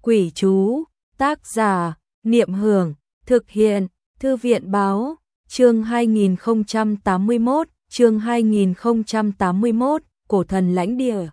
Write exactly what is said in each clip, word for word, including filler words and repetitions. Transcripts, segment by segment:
Quỷ chú, tác giả, Niệm Hưởng, thực hiện, Thư viện báo, chương hai nghìn không trăm tám mươi mốt, chương hai nghìn không trăm tám mươi mốt, cổ thần lãnh địa.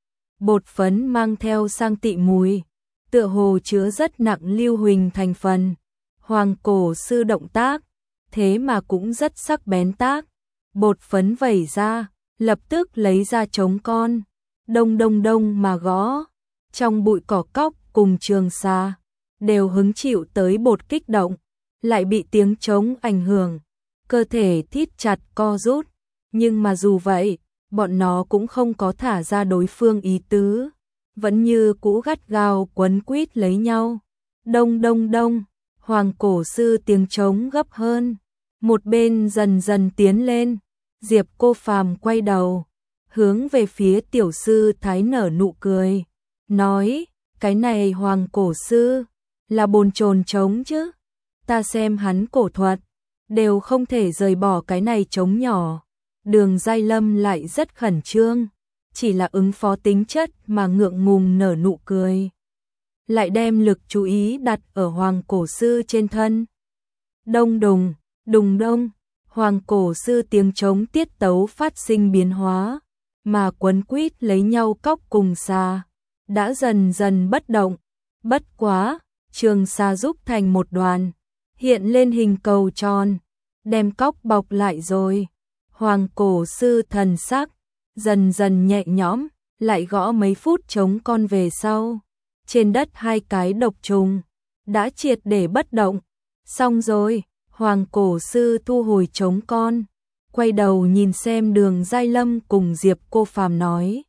Bột phấn mang theo sang tị mùi, tựa hồ chứa rất nặng lưu huỳnh thành phần. Hoàng cổ sư động tác, thế mà cũng rất sắc bén tác. Bột phấn vẩy ra, lập tức lấy ra trống con, đông đông đông mà gõ. Trong bụi cỏ cóc cùng Trường Sa đều hứng chịu tới bột kích động, lại bị tiếng trống ảnh hưởng, cơ thể thít chặt co rút. Nhưng mà dù vậy, bọn nó cũng không có thả ra đối phương ý tứ, vẫn như cũ gắt gao quấn quýt lấy nhau. Đông đông đông, hoàng cổ sư tiếng trống gấp hơn, một bên dần dần tiến lên. Diệp Cô Phàm quay đầu, hướng về phía tiểu sư thái nở nụ cười, nói, cái này hoàng cổ sư, là bồn chồn trống chứ, ta xem hắn cổ thuật, đều không thể rời bỏ cái này trống nhỏ. Đường Giai Lâm lại rất khẩn trương, chỉ là ứng phó tính chất mà ngượng ngùng nở nụ cười, lại đem lực chú ý đặt ở hoàng cổ sư trên thân. Đông đùng, đùng đông, hoàng cổ sư tiếng trống tiết tấu phát sinh biến hóa, mà quấn quýt lấy nhau cóc cùng xà đã dần dần bất động. Bất quá, Trường Sa giúp thành một đoàn, hiện lên hình cầu tròn, đem cóc bọc lại rồi. Hoàng cổ sư thần sắc dần dần nhẹ nhõm, lại gõ mấy phút trống con về sau, trên đất hai cái độc trùng đã triệt để bất động. Xong rồi, hoàng cổ sư thu hồi trống con, quay đầu nhìn xem Đường Giai Lâm cùng Diệp Cô Phàm nói,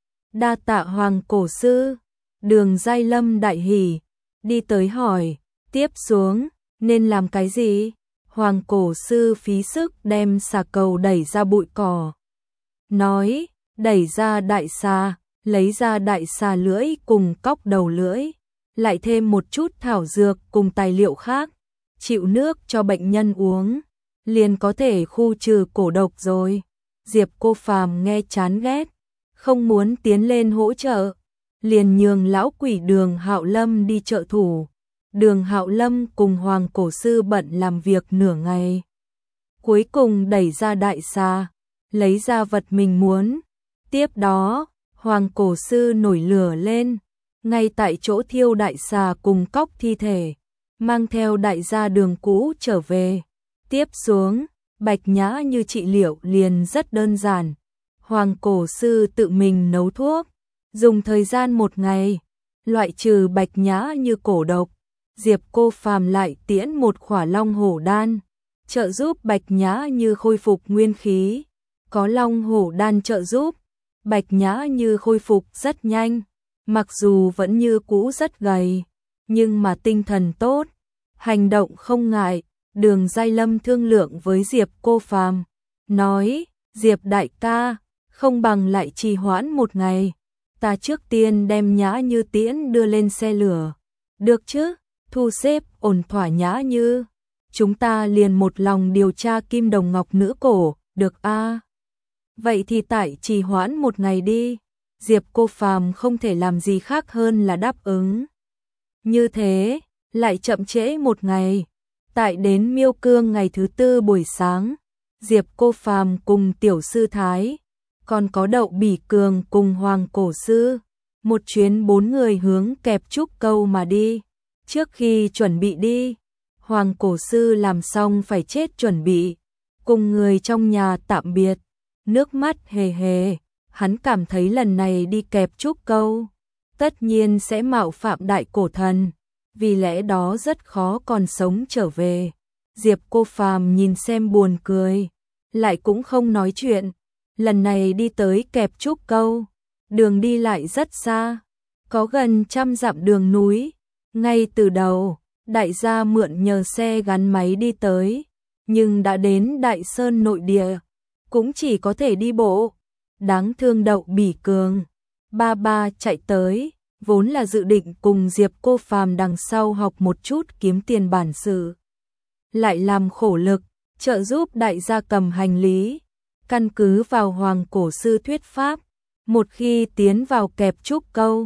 đa tạ hoàng cổ sư. Đường Giai Lâm đại hỉ, đi tới hỏi, tiếp xuống nên làm cái gì? Hoàng cổ sư phí sức đem xà cầu đẩy ra bụi cỏ, nói, đẩy ra đại xà, lấy ra đại xà lưỡi cùng cóc đầu lưỡi, lại thêm một chút thảo dược cùng tài liệu khác, chịu nước cho bệnh nhân uống, liền có thể khu trừ cổ độc rồi. Diệp Cô Phàm nghe chán ghét, không muốn tiến lên hỗ trợ, liền nhường lão quỷ Đường Hạo Lâm đi trợ thủ. Đường Hạo Lâm cùng hoàng cổ sư bận làm việc nửa ngày, cuối cùng đẩy ra đại xà, lấy ra vật mình muốn. Tiếp đó, hoàng cổ sư nổi lửa lên, ngay tại chỗ thiêu đại xà cùng cóc thi thể, mang theo đại gia đường cũ trở về. Tiếp xuống, Bạch Nhã Như trị liệu liền rất đơn giản. Hoàng cổ sư tự mình nấu thuốc, dùng thời gian một ngày, loại trừ Bạch Nhã Như cổ độc. Diệp Cô Phàm lại tiễn một khỏa long hổ đan, trợ giúp Bạch Nhã Như khôi phục nguyên khí. Có long hổ đan trợ giúp, Bạch Nhã Như khôi phục rất nhanh, mặc dù vẫn như cũ rất gầy, nhưng mà tinh thần tốt, hành động không ngại. Đường Giai Lâm thương lượng với Diệp Cô Phàm, nói, Diệp đại ca, không bằng lại trì hoãn một ngày, ta trước tiên đem Nhã Như tiễn đưa lên xe lửa, được chứ? Thu xếp ổn thỏa Nhã Như, chúng ta liền một lòng điều tra kim đồng ngọc nữ cổ, được a? À? Vậy thì tại trì hoãn một ngày đi. Diệp Cô Phàm không thể làm gì khác hơn là đáp ứng. Như thế, lại chậm trễ một ngày. Tại đến Miêu Cương ngày thứ tư buổi sáng, Diệp Cô Phàm cùng tiểu sư Thái, còn có Đậu Bỉ Cường cùng hoàng cổ sư, một chuyến bốn người hướng Kẹp Trúc Câu mà đi. Trước khi chuẩn bị đi, hoàng cổ sư làm xong phải chết chuẩn bị, cùng người trong nhà tạm biệt, nước mắt hề hề. Hắn cảm thấy lần này đi Kẹp Trúc Câu, tất nhiên sẽ mạo phạm đại cổ thần, vì lẽ đó rất khó còn sống trở về. Diệp Cô Phàm nhìn xem buồn cười, lại cũng không nói chuyện. Lần này đi tới Kẹp Trúc Câu, đường đi lại rất xa, có gần trăm dặm đường núi. Ngay từ đầu, đại gia mượn nhờ xe gắn máy đi tới, nhưng đã đến Đại Sơn nội địa, cũng chỉ có thể đi bộ. Đáng thương Đậu Bỉ Cường, ba ba chạy tới, vốn là dự định cùng Diệp Cô Phàm đằng sau học một chút kiếm tiền bản sự, lại làm khổ lực, trợ giúp đại gia cầm hành lý. Căn cứ vào hoàng cổ sư thuyết pháp, một khi tiến vào Kẹp Trúc Câu,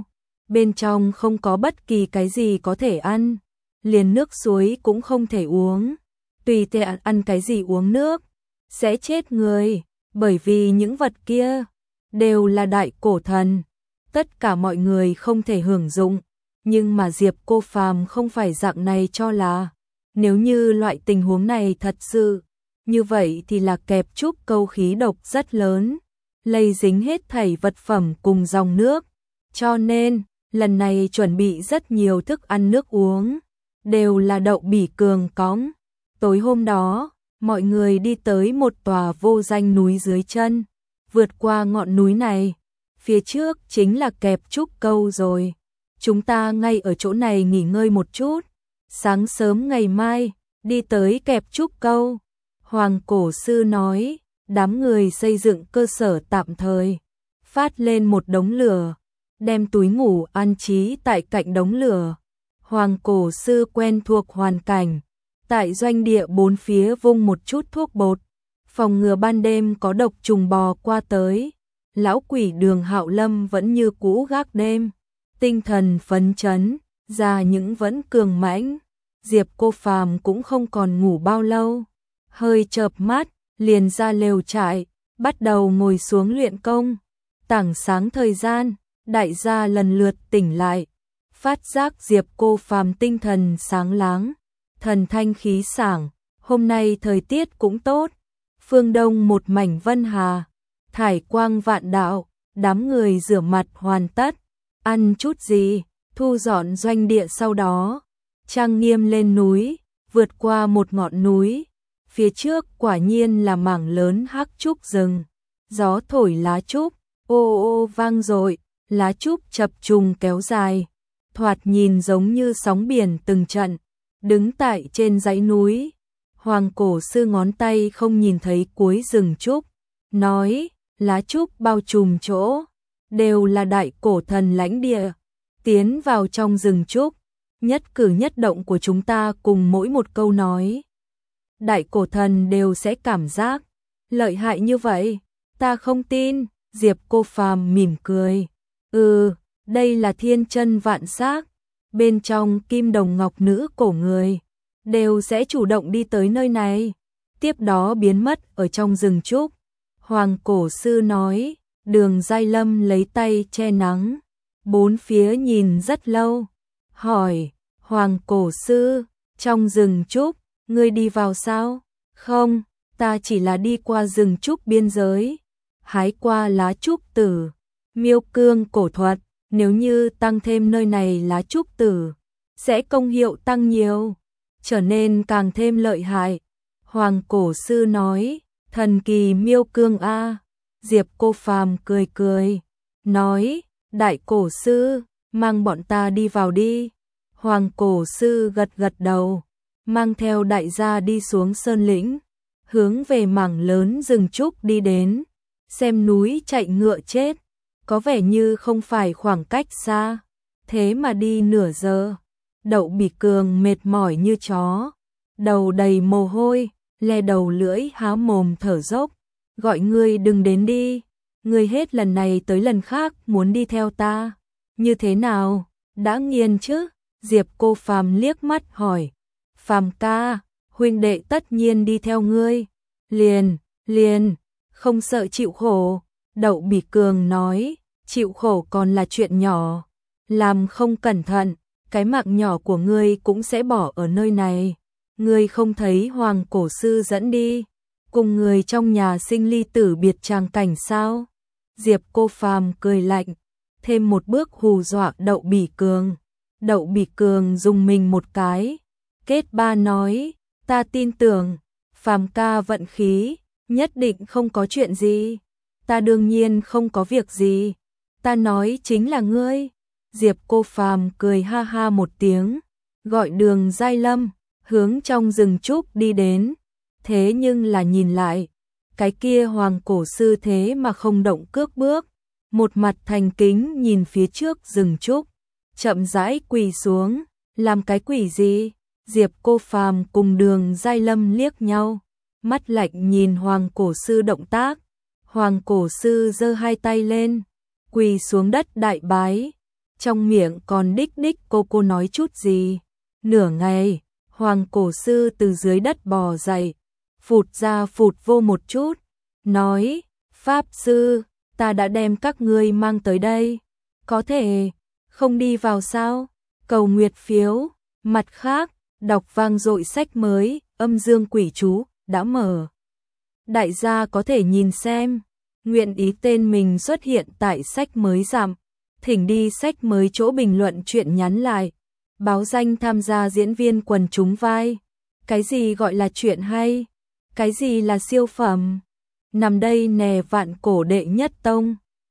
bên trong không có bất kỳ cái gì có thể ăn, liền nước suối cũng không thể uống, tùy tiện ăn cái gì uống nước, sẽ chết người, bởi vì những vật kia đều là đại cổ thần, tất cả mọi người không thể hưởng dụng, nhưng mà Diệp Cô Phàm không phải dạng này cho là, nếu như loại tình huống này thật sự, như vậy thì là kẹp trúc câu khí độc rất lớn, lây dính hết thảy vật phẩm cùng dòng nước, cho nên, lần này chuẩn bị rất nhiều thức ăn nước uống, đều là đậu bỉ cường cõng. Tối hôm đó, mọi người đi tới một tòa vô danh núi dưới chân, vượt qua ngọn núi này, phía trước chính là kẹp trúc câu rồi. Chúng ta ngay ở chỗ này nghỉ ngơi một chút, sáng sớm ngày mai, đi tới kẹp trúc câu. Hoàng cổ sư nói, đám người xây dựng cơ sở tạm thời, phát lên một đống lửa, đem túi ngủ an trí tại cạnh đống lửa. Hoàng cổ sư quen thuộc hoàn cảnh, tại doanh địa bốn phía vung một chút thuốc bột, phòng ngừa ban đêm có độc trùng bò qua tới. Lão quỷ Đường Hạo Lâm vẫn như cũ gác đêm, tinh thần phấn chấn, già những vẫn cường mãnh. Diệp Cô Phàm cũng không còn ngủ bao lâu, hơi chợp mắt, liền ra lều trại, bắt đầu ngồi xuống luyện công. Tảng sáng thời gian, đại gia lần lượt tỉnh lại, phát giác Diệp Cô Phàm tinh thần sáng láng, thần thanh khí sảng, hôm nay thời tiết cũng tốt, phương đông một mảnh vân hà, thải quang vạn đạo, đám người rửa mặt hoàn tất, ăn chút gì, thu dọn doanh địa sau đó, trang nghiêm lên núi, vượt qua một ngọn núi, phía trước quả nhiên là mảng lớn hắc trúc rừng, gió thổi lá trúc, ô ô vang dội, lá trúc chập trùng kéo dài, thoạt nhìn giống như sóng biển từng trận, đứng tại trên dãy núi, Hoàng cổ sư ngón tay không nhìn thấy cuối rừng trúc, nói, lá trúc bao trùm chỗ, đều là đại cổ thần lãnh địa, tiến vào trong rừng trúc, nhất cử nhất động của chúng ta cùng mỗi một câu nói. Đại cổ thần đều sẽ cảm giác, lợi hại như vậy, ta không tin, Diệp Cô Phàm mỉm cười, ừ, đây là thiên chân vạn xác, bên trong kim đồng ngọc nữ cổ người, đều sẽ chủ động đi tới nơi này, tiếp đó biến mất ở trong rừng trúc. Hoàng cổ sư nói, Đường Giai Lâm lấy tay che nắng, bốn phía nhìn rất lâu, hỏi, Hoàng cổ sư, trong rừng trúc, ngươi đi vào sao? Không, ta chỉ là đi qua rừng trúc biên giới, hái qua lá trúc tử, miêu cương cổ thuật, nếu như tăng thêm nơi này lá trúc tử, sẽ công hiệu tăng nhiều, trở nên càng thêm lợi hại. Hoàng cổ sư nói, thần kỳ miêu cương a. Diệp Cô Phàm cười cười, nói, đại cổ sư, mang bọn ta đi vào đi. Hoàng cổ sư gật gật đầu, mang theo đại gia đi xuống sơn lĩnh, hướng về mảng lớn rừng trúc đi đến, xem núi chạy ngựa chết, có vẻ như không phải khoảng cách xa, thế mà đi nửa giờ. Đậu Bỉ Cường mệt mỏi như chó, đầu đầy mồ hôi, le đầu lưỡi há mồm thở dốc, gọi ngươi đừng đến đi, ngươi hết lần này tới lần khác muốn đi theo ta, như thế nào, đã nghiền chứ? Diệp Cô Phàm liếc mắt hỏi, Phàm ca, huynh đệ tất nhiên đi theo ngươi, liền, liền, không sợ chịu khổ. Đậu Bỉ Cường nói, chịu khổ còn là chuyện nhỏ, làm không cẩn thận, cái mạng nhỏ của ngươi cũng sẽ bỏ ở nơi này. Ngươi không thấy Hoàng cổ sư dẫn đi, cùng người trong nhà sinh ly tử biệt tràng cảnh sao? Diệp Cô Phàm cười lạnh, thêm một bước hù dọa Đậu Bỉ Cường. Đậu Bỉ Cường dùng mình một cái, kết ba nói, ta tin tưởng, Phàm ca vận khí, nhất định không có chuyện gì. Ta đương nhiên không có việc gì, ta nói chính là ngươi. Diệp Cô Phàm cười ha ha một tiếng, gọi Đường Giai Lâm, hướng trong rừng trúc đi đến. Thế nhưng là nhìn lại, cái kia Hoàng cổ sư thế mà không động cước bước, một mặt thành kính nhìn phía trước rừng trúc, chậm rãi quỳ xuống, làm cái quỷ gì? Diệp Cô Phàm cùng Đường Giai Lâm liếc nhau, mắt lạnh nhìn Hoàng cổ sư động tác. Hoàng cổ sư giơ hai tay lên, quỳ xuống đất đại bái, trong miệng còn đích đích cô cô nói chút gì. Nửa ngày, Hoàng cổ sư từ dưới đất bò dậy, phụt ra phụt vô một chút, nói, Pháp sư, ta đã đem các ngươi mang tới đây, có thể không đi vào sao? Cầu nguyệt phiếu, mặt khác, đọc vang dội sách mới, âm dương quỷ chú, đã mở. Đại gia có thể nhìn xem, nguyện ý tên mình xuất hiện tại sách mới giảm, thỉnh đi sách mới chỗ bình luận chuyện nhắn lại, báo danh tham gia diễn viên quần chúng vai. Cái gì gọi là chuyện hay? Cái gì là siêu phẩm? Nằm đây nè vạn cổ đệ nhất tông.